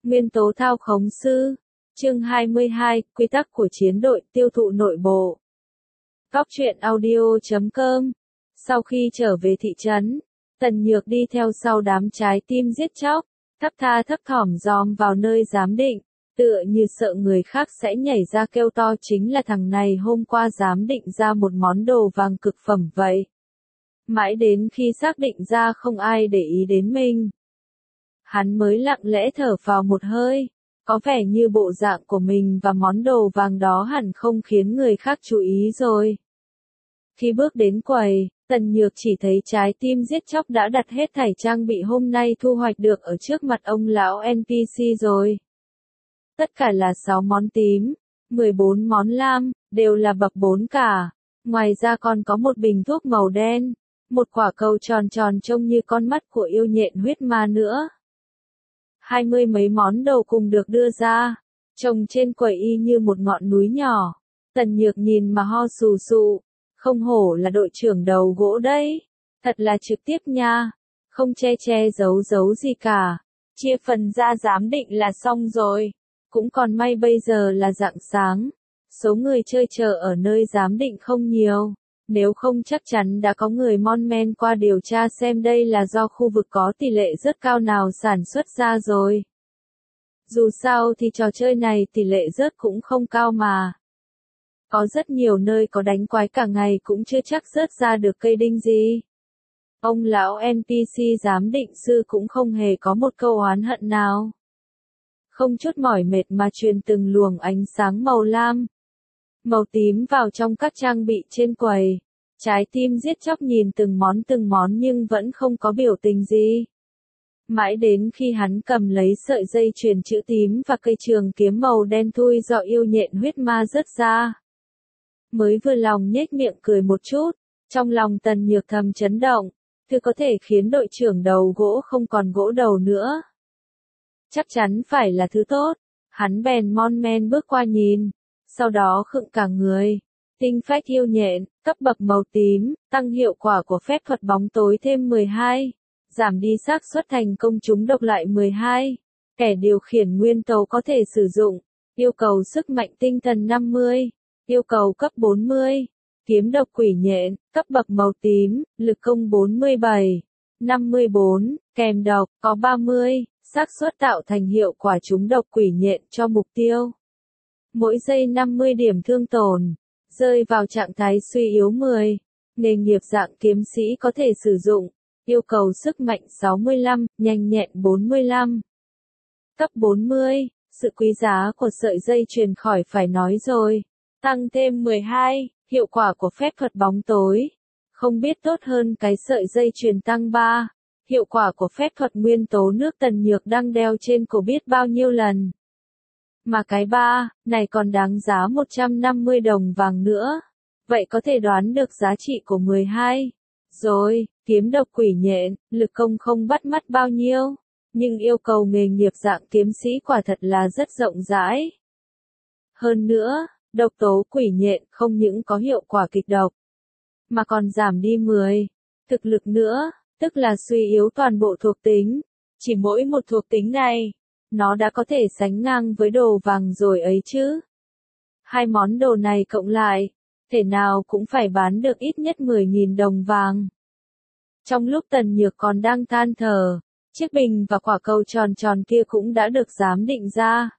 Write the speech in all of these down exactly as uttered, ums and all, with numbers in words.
Nguyên tố thao khống sư. Chương hai mươi hai, quy tắc của chiến đội tiêu thụ nội bộ. Góc truyện audio chấm com. Sau khi trở về thị trấn, Tần Nhược đi theo sau đám trái tim giết chóc, thấp tha thấp thỏm dòm vào nơi giám định, tựa như sợ người khác sẽ nhảy ra kêu to chính là thằng này hôm qua giám định ra một món đồ vàng cực phẩm vậy. Mãi đến khi xác định ra không ai để ý đến mình, hắn mới lặng lẽ thở vào một hơi, có vẻ như bộ dạng của mình và món đồ vàng đó hẳn không khiến người khác chú ý rồi. Khi bước đến quầy, Tần Nhược chỉ thấy trái tim giết chóc đã đặt hết thảy trang bị hôm nay thu hoạch được ở trước mặt ông lão en pê xê rồi. Tất cả là sáu món tím, mười bốn món lam, đều là bậc bốn cả. Ngoài ra còn có một bình thuốc màu đen, một quả cầu tròn tròn trông như con mắt của yêu nhện huyết ma nữa. Hai mươi mấy món đồ cùng được đưa ra, trông trên quầy y như một ngọn núi nhỏ. Tần Nhược nhìn mà ho sù sụ, không hổ là đội trưởng đầu gỗ đấy, thật là trực tiếp nha, không che che giấu giấu gì cả, chia phần ra giám định là xong rồi, cũng còn may bây giờ là rạng sáng, số người chơi chờ ở nơi giám định không nhiều. Nếu không chắc chắn đã có người mon men qua điều tra xem đây là do khu vực có tỷ lệ rất cao nào sản xuất ra rồi. Dù sao thì trò chơi này tỷ lệ rớt cũng không cao mà. Có rất nhiều nơi có đánh quái cả ngày cũng chưa chắc rớt ra được cây đinh gì. Ông lão en pê xê giám định sư cũng không hề có một câu oán hận nào. Không chút mỏi mệt mà truyền từng luồng ánh sáng màu lam, màu tím vào trong các trang bị trên quầy. Trái tim giết chóc nhìn từng món từng món nhưng vẫn không có biểu tình gì. Mãi đến khi hắn cầm lấy sợi dây chuyền chữ tím và cây trường kiếm màu đen thui do yêu nhện huyết ma rớt ra, mới vừa lòng nhếch miệng cười một chút, trong lòng Tần Nhược thầm chấn động, thứ có thể khiến đội trưởng đầu gỗ không còn gỗ đầu nữa. Chắc chắn phải là thứ tốt, hắn bèn mon men bước qua nhìn, sau đó khựng cả người. Tinh phách yêu nhện, cấp bậc màu tím, tăng hiệu quả của phép thuật bóng tối thêm mười hai, giảm đi xác suất thành công trúng độc lại mười hai, kẻ điều khiển nguyên tố có thể sử dụng, yêu cầu sức mạnh tinh thần năm mươi, yêu cầu cấp bốn mươi, kiếm độc quỷ nhện, cấp bậc màu tím, lực công bốn mươi bảy, năm mươi bốn, kèm độc, có ba mươi, xác suất tạo thành hiệu quả trúng độc quỷ nhện cho mục tiêu. Mỗi giây năm mươi điểm thương tổn. Rơi vào trạng thái suy yếu mười, nghề nghiệp dạng kiếm sĩ có thể sử dụng, yêu cầu sức mạnh sáu mươi lăm, nhanh nhẹn bốn mươi lăm. Cấp bốn mươi, sự quý giá của sợi dây chuyền khỏi phải nói rồi, tăng thêm mười hai, hiệu quả của phép thuật bóng tối, không biết tốt hơn cái sợi dây chuyền tăng ba, hiệu quả của phép thuật nguyên tố nước Tần Nhược đang đeo trên cổ biết bao nhiêu lần. Mà cái ba, này còn đáng giá một trăm năm mươi đồng vàng nữa. Vậy có thể đoán được giá trị của mười hai. Rồi, kiếm độc quỷ nhện, lực công không bắt mắt bao nhiêu. Nhưng yêu cầu nghề nghiệp dạng kiếm sĩ quả thật là rất rộng rãi. Hơn nữa, độc tố quỷ nhện không những có hiệu quả kịch độc, mà còn giảm đi mười. Thực lực nữa, tức là suy yếu toàn bộ thuộc tính. Chỉ mỗi một thuộc tính này, nó đã có thể sánh ngang với đồ vàng rồi ấy chứ. Hai món đồ này cộng lại, thể nào cũng phải bán được ít nhất mười nghìn đồng vàng. Trong lúc Tần Nhược còn đang than thở, chiếc bình và quả cầu tròn tròn kia cũng đã được giám định ra.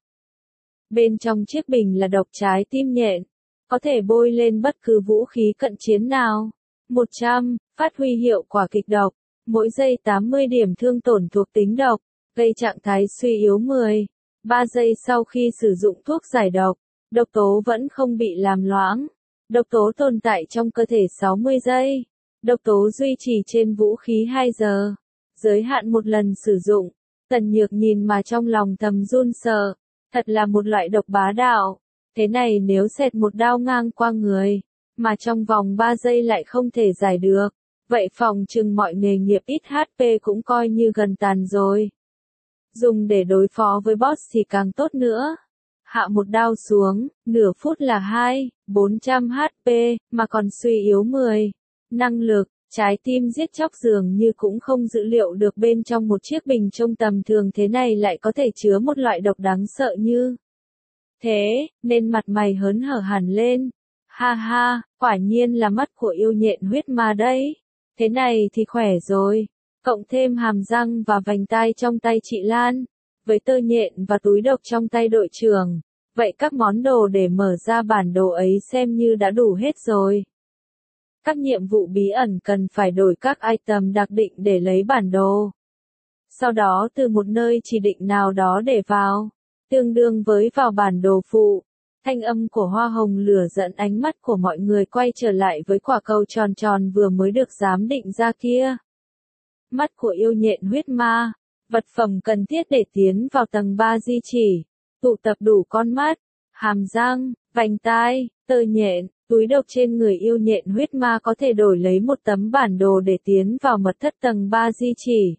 Bên trong chiếc bình là độc trái tim nhện, có thể bôi lên bất cứ vũ khí cận chiến nào. một trăm, phát huy hiệu quả kịch độc, mỗi giây tám mươi điểm thương tổn thuộc tính độc. Gây trạng thái suy yếu mười, ba giây sau khi sử dụng thuốc giải độc, độc tố vẫn không bị làm loãng. Độc tố tồn tại trong cơ thể sáu mươi giây. Độc tố duy trì trên vũ khí hai giờ. Giới hạn một lần sử dụng. Tần Nhược nhìn mà trong lòng thầm run sợ. Thật là một loại độc bá đạo. Thế này nếu xẹt một đao ngang qua người, mà trong vòng ba giây lại không thể giải được, vậy phòng chừng mọi nghề nghiệp ít hát pê cũng coi như gần tàn rồi. Dùng để đối phó với boss thì càng tốt nữa. Hạ một đao xuống, nửa phút là hai, bốn trăm hát pê, mà còn suy yếu mười. Năng lực, Trái tim giết chóc dường như cũng không dự liệu được bên trong một chiếc bình trông tầm thường thế này lại có thể chứa một loại độc đáng sợ như thế, nên mặt mày hớn hở hẳn lên. Ha ha, quả nhiên là mắt của yêu nhện huyết ma đấy. Thế này thì khỏe rồi. Cộng thêm hàm răng và vành tai trong tay chị Lan, với tơ nhện và túi độc trong tay đội trưởng. Vậy các món đồ để mở ra bản đồ ấy xem như đã đủ hết rồi. Các nhiệm vụ bí ẩn cần phải đổi các item đặc định để lấy bản đồ. Sau đó từ một nơi chỉ định nào đó để vào, tương đương với vào bản đồ phụ. Thanh âm của hoa hồng lửa dẫn ánh mắt của mọi người quay trở lại với quả cầu tròn tròn vừa mới được giám định ra kia. Mắt của yêu nhện huyết ma, vật phẩm cần thiết để tiến vào tầng ba di chỉ, tụ tập đủ con mắt, hàm răng, vành tai, tơ nhện, túi độc trên người yêu nhện huyết ma có thể đổi lấy một tấm bản đồ để tiến vào mật thất tầng ba di chỉ.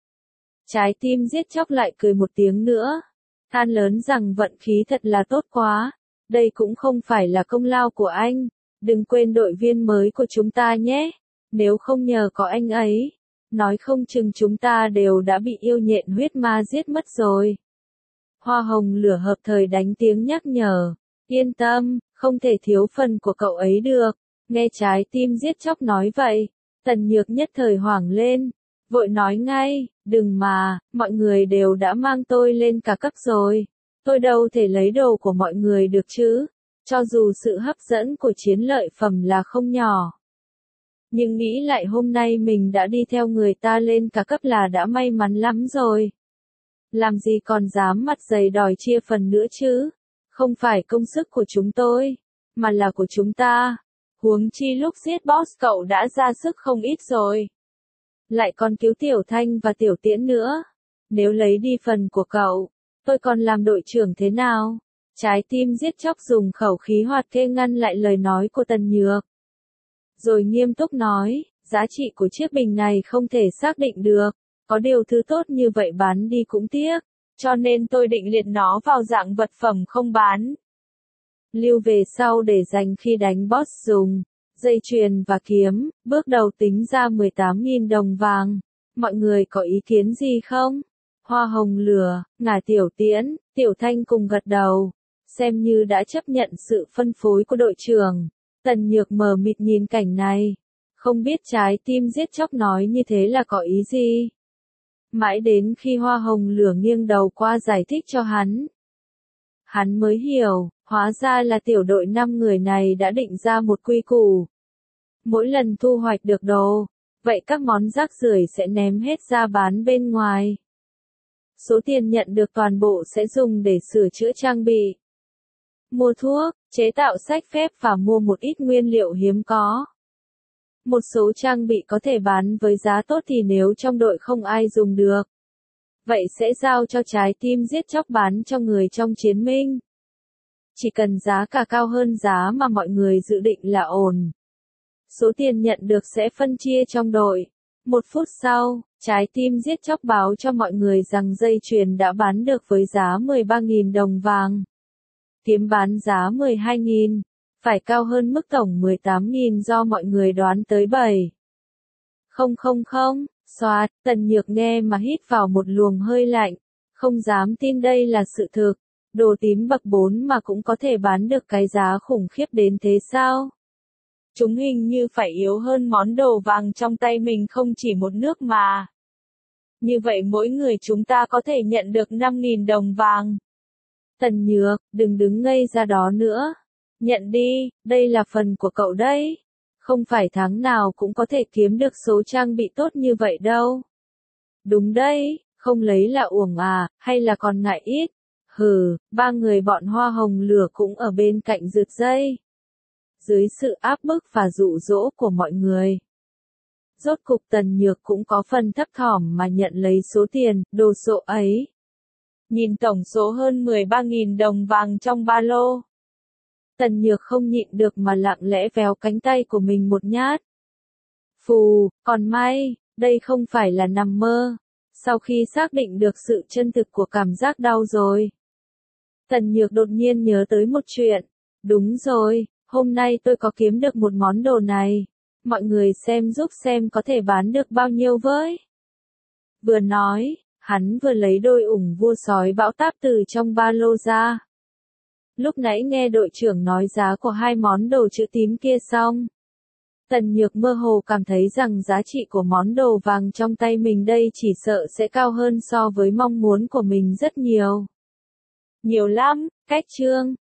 Trái tim giết chóc lại cười một tiếng nữa, than lớn rằng vận khí thật là tốt quá, đây cũng không phải là công lao của anh, đừng quên đội viên mới của chúng ta nhé, nếu không nhờ có anh ấy, nói không chừng chúng ta đều đã bị yêu nhện huyết ma giết mất rồi. Hoa hồng lửa hợp thời đánh tiếng nhắc nhở, yên tâm, không thể thiếu phần của cậu ấy được. Nghe trái tim giết chóc nói vậy, Tần Nhược nhất thời hoảng lên, vội nói ngay, đừng mà, mọi người đều đã mang tôi lên cả cấp rồi, tôi đâu thể lấy đồ của mọi người được chứ, cho dù sự hấp dẫn của chiến lợi phẩm là không nhỏ. Nhưng nghĩ lại hôm nay mình đã đi theo người ta lên cả cấp là đã may mắn lắm rồi. Làm gì còn dám mặt dày đòi chia phần nữa chứ, không phải công sức của chúng tôi, mà là của chúng ta. Huống chi lúc giết boss cậu đã ra sức không ít rồi. Lại còn cứu Tiểu Thanh và Tiểu Tiễn nữa. Nếu lấy đi phần của cậu, tôi còn làm đội trưởng thế nào? Trái tim giết chóc dùng khẩu khí hoạt kê ngăn lại lời nói của Tần Nhược. Rồi nghiêm túc nói, giá trị của chiếc bình này không thể xác định được, có điều thứ tốt như vậy bán đi cũng tiếc, cho nên tôi định liệt nó vào dạng vật phẩm không bán. Lưu về sau để dành khi đánh boss dùng, dây chuyền và kiếm, bước đầu tính ra mười tám nghìn đồng vàng. Mọi người có ý kiến gì không? Hoa hồng lửa, ngả Tiểu Tiễn, Tiểu Thanh cùng gật đầu, xem như đã chấp nhận sự phân phối của đội trưởng. Tần Nhược mờ mịt nhìn cảnh này, không biết trái tim giết chóc nói như thế là có ý gì. Mãi đến khi hoa hồng lửa nghiêng đầu qua giải thích cho hắn, hắn mới hiểu, hóa ra là tiểu đội năm người này đã định ra một quy củ. Mỗi lần thu hoạch được đồ, vậy các món rác rưởi sẽ ném hết ra bán bên ngoài. Số tiền nhận được toàn bộ sẽ dùng để sửa chữa trang bị, mua thuốc, chế tạo sách phép và mua một ít nguyên liệu hiếm có. Một số trang bị có thể bán với giá tốt thì nếu trong đội không ai dùng được, vậy sẽ giao cho trái tim giết chóc bán cho người trong chiến minh. Chỉ cần giá cả cao hơn giá mà mọi người dự định là ổn. Số tiền nhận được sẽ phân chia trong đội. Một phút sau, trái tim giết chóc báo cho mọi người rằng dây chuyền đã bán được với giá mười ba nghìn đồng vàng. Kiếm bán giá mười hai nghìn, phải cao hơn mức tổng mười tám nghìn do mọi người đoán tới bảy. Không không không, xoạt, Tần Nhược nghe mà hít vào một luồng hơi lạnh, không dám tin đây là sự thực, đồ tím bậc bốn mà cũng có thể bán được cái giá khủng khiếp đến thế sao? Chúng hình như phải yếu hơn món đồ vàng trong tay mình không chỉ một nước mà. Như vậy mỗi người chúng ta có thể nhận được năm nghìn đồng vàng. Tần Nhược, đừng đứng ngây ra đó nữa. Nhận đi, đây là phần của cậu đấy. Không phải tháng nào cũng có thể kiếm được số trang bị tốt như vậy đâu. Đúng đấy, không lấy là uổng à, hay là còn ngại ít. Hừ, ba người bọn hoa hồng lửa cũng ở bên cạnh rượt dây. Dưới sự áp bức và dụ dỗ của mọi người, rốt cục Tần Nhược cũng có phần thấp thỏm mà nhận lấy số tiền, đồ sộ ấy. Nhìn tổng số hơn mười ba nghìn đồng vàng trong ba lô, Tần Nhược không nhịn được mà lặng lẽ véo cánh tay của mình một nhát. Phù, còn may, đây không phải là nằm mơ. Sau khi xác định được sự chân thực của cảm giác đau rồi, Tần Nhược đột nhiên nhớ tới một chuyện. Đúng rồi, hôm nay tôi có kiếm được một món đồ này. mọi người xem giúp xem có thể bán được bao nhiêu với. Vừa nói, hắn vừa lấy đôi ủng vua sói bão táp từ trong ba lô ra. Lúc nãy nghe đội trưởng nói giá của hai món đồ chữ tím kia xong. Tần Nhược mơ hồ cảm thấy rằng giá trị của món đồ vàng trong tay mình đây chỉ sợ sẽ cao hơn so với mong muốn của mình rất nhiều. Nhiều lắm, cách chương.